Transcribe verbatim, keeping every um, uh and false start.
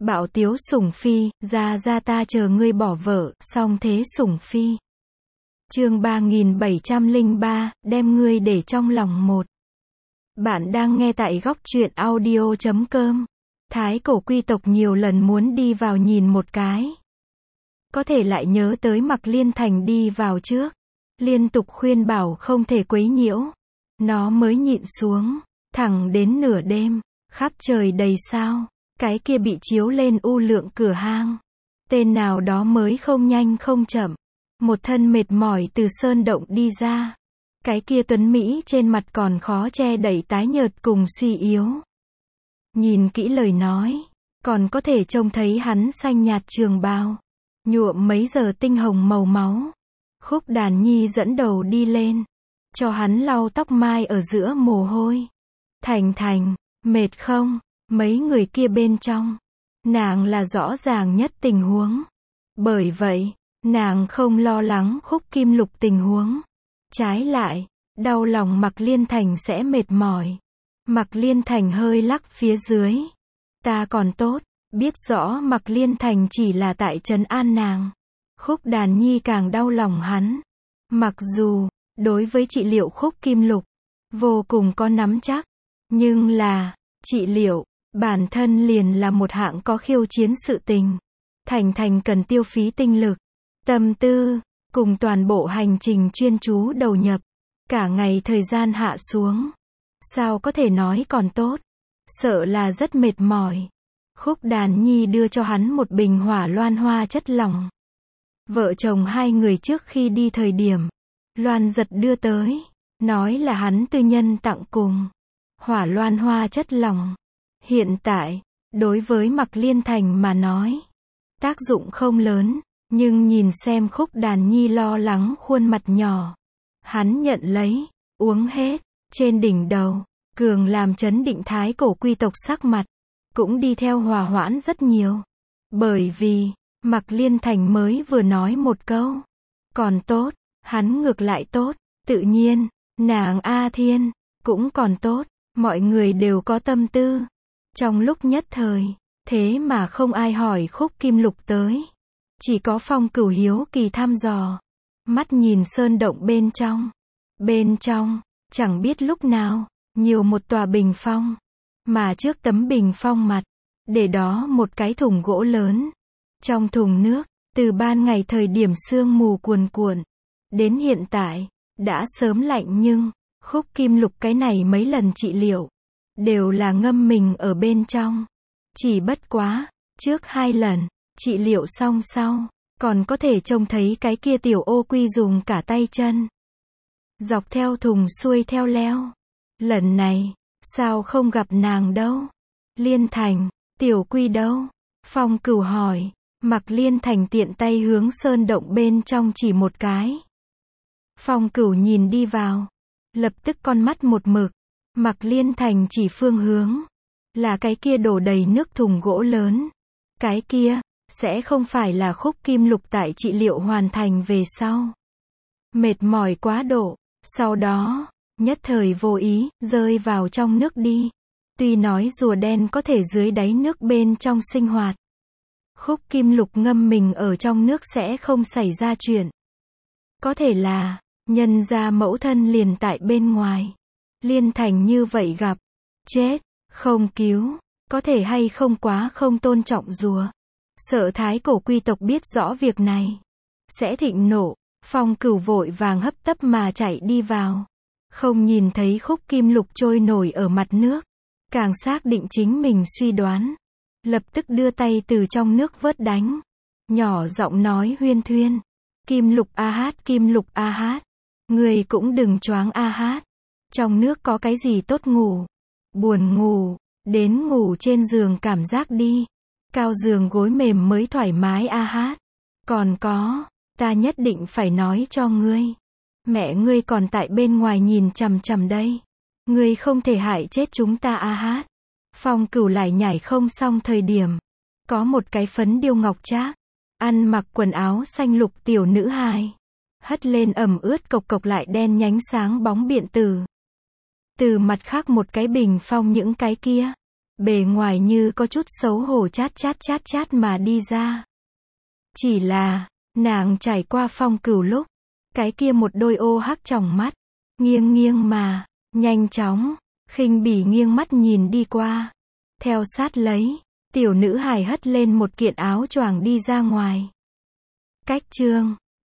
Bạo tiếu sủng phi, ra ra ta chờ ngươi bỏ vợ, song thế sủng phi. Chương ba nghìn bảy trăm lẻ ba, đem ngươi để trong lòng một. Bạn đang nghe tại góc truyện audio chấm com. Thái cổ quy tộc nhiều lần muốn đi vào nhìn một cái. Có thể lại nhớ tới Mạc Liên Thành đi vào trước. Liên tục khuyên bảo không thể quấy nhiễu. Nó mới nhịn xuống. Thẳng đến nửa đêm, khắp trời đầy sao. Cái kia bị chiếu lên u lượng cửa hang. Tên nào đó mới không nhanh không chậm. Một thân mệt mỏi từ sơn động đi ra. Cái kia tuấn Mỹ trên mặt còn khó che đậy tái nhợt cùng suy yếu. Nhìn kỹ lời nói, còn có thể trông thấy hắn xanh nhạt trường bào, nhuộm mấy giờ tinh hồng màu máu. Khúc Đàn Nhi dẫn đầu đi lên, cho hắn lau tóc mai ở giữa mồ hôi. Thành Thành, mệt không? Mấy người kia bên trong, nàng là rõ ràng nhất tình huống. Bởi vậy, nàng không lo lắng Khúc Kim Lục tình huống. Trái lại, đau lòng Mạc Liên Thành sẽ mệt mỏi. Mạc Liên Thành hơi lắc phía dưới. Ta còn tốt, biết rõ Mạc Liên Thành chỉ là tại trấn an nàng. Khúc Đàn Nhi càng đau lòng hắn. Mặc dù, đối với trị liệu Khúc Kim Lục, vô cùng có nắm chắc. Nhưng là, trị liệu, bản thân liền là một hạng có khiêu chiến sự tình. Thành Thành cần tiêu phí tinh lực, tâm tư, cùng toàn bộ hành trình chuyên chú đầu nhập. Cả ngày thời gian hạ xuống. Sao có thể nói còn tốt? Sợ là rất mệt mỏi. Khúc Đàn Nhi đưa cho hắn một bình hỏa loan hoa chất lỏng. Vợ chồng hai người trước khi đi thời điểm, Loan Giật đưa tới, nói là hắn tư nhân tặng cùng. Hỏa loan hoa chất lỏng. Hiện tại, đối với Mạc Liên Thành mà nói, tác dụng không lớn, nhưng nhìn xem Khúc Đàn Nhi lo lắng khuôn mặt nhỏ, hắn nhận lấy, uống hết. Trên đỉnh đầu, cường làm chấn định thái cổ quy tộc sắc mặt, cũng đi theo hòa hoãn rất nhiều. Bởi vì, Mạc Liên Thành mới vừa nói một câu, còn tốt, hắn ngược lại tốt, tự nhiên, nàng A Thiên, cũng còn tốt, mọi người đều có tâm tư. Trong lúc nhất thời, thế mà không ai hỏi Khúc Kim Lục tới. Chỉ có Phong Cửu hiếu kỳ thăm dò, mắt nhìn sơn động bên trong. Bên trong, chẳng biết lúc nào, nhiều một tòa bình phong. Mà trước tấm bình phong mặt, để đó một cái thùng gỗ lớn. Trong thùng nước, từ ban ngày thời điểm sương mù cuồn cuộn, đến hiện tại, đã sớm lạnh nhưng, Khúc Kim Lục cái này mấy lần trị liệu, đều là ngâm mình ở bên trong. Chỉ bất quá, trước hai lần, trị liệu xong sau, còn có thể trông thấy cái kia tiểu ô quy dùng cả tay chân. Dọc theo thùng xuôi theo leo. Lần này, sao không gặp nàng đâu? Liên Thành, tiểu quy đâu? Phong Cửu hỏi. Mạc Liên Thành tiện tay hướng sơn động bên trong chỉ một cái. Phong Cửu nhìn đi vào, lập tức con mắt một mực. Mạc Liên Thành chỉ phương hướng, là cái kia đổ đầy nước thùng gỗ lớn. Cái kia, sẽ không phải là Khúc Kim Lục tại trị liệu hoàn thành về sau. Mệt mỏi quá độ. Sau đó, nhất thời vô ý, rơi vào trong nước đi. Tuy nói rùa đen có thể dưới đáy nước bên trong sinh hoạt. Khúc Kim Lục ngâm mình ở trong nước sẽ không xảy ra chuyện. Có thể là, nhân ra mẫu thân liền tại bên ngoài. Liên Thành như vậy gặp, chết, không cứu, có thể hay không quá không tôn trọng rùa. Sợ thái cổ quy tộc biết rõ việc này, sẽ thịnh nộ. Phong Cửu vội vàng hấp tấp mà chạy đi vào. Không nhìn thấy Khúc Kim Lục trôi nổi ở mặt nước. Càng xác định chính mình suy đoán. Lập tức đưa tay từ trong nước vớt đánh. Nhỏ giọng nói huyên thuyên. Kim Lục a hát, Kim Lục a hát. Người cũng đừng choáng a hát. Trong nước có cái gì tốt ngủ. Buồn ngủ, đến ngủ trên giường cảm giác đi. Cao giường gối mềm mới thoải mái a hát. Còn có, ta nhất định phải nói cho ngươi. Mẹ ngươi còn tại bên ngoài nhìn chằm chằm đây. Ngươi không thể hại chết chúng ta a hát. Phong Cửu lại nhảy không xong thời điểm. Có một cái phấn điêu ngọc trác, ăn mặc quần áo xanh lục tiểu nữ hài. Hất lên ẩm ướt cộc cộc lại đen nhánh sáng bóng biện tử. Từ mặt khác một cái bình phong những cái kia. Bề ngoài như có chút xấu hổ chát chát chát chát mà đi ra. Chỉ là, nàng trải qua Phong Cửu lúc, cái kia một đôi ô hắc tròng mắt, nghiêng nghiêng mà, nhanh chóng, khinh bỉ nghiêng mắt nhìn đi qua. Theo sát lấy, tiểu nữ hài hất lên một kiện áo choàng đi ra ngoài. Cách chương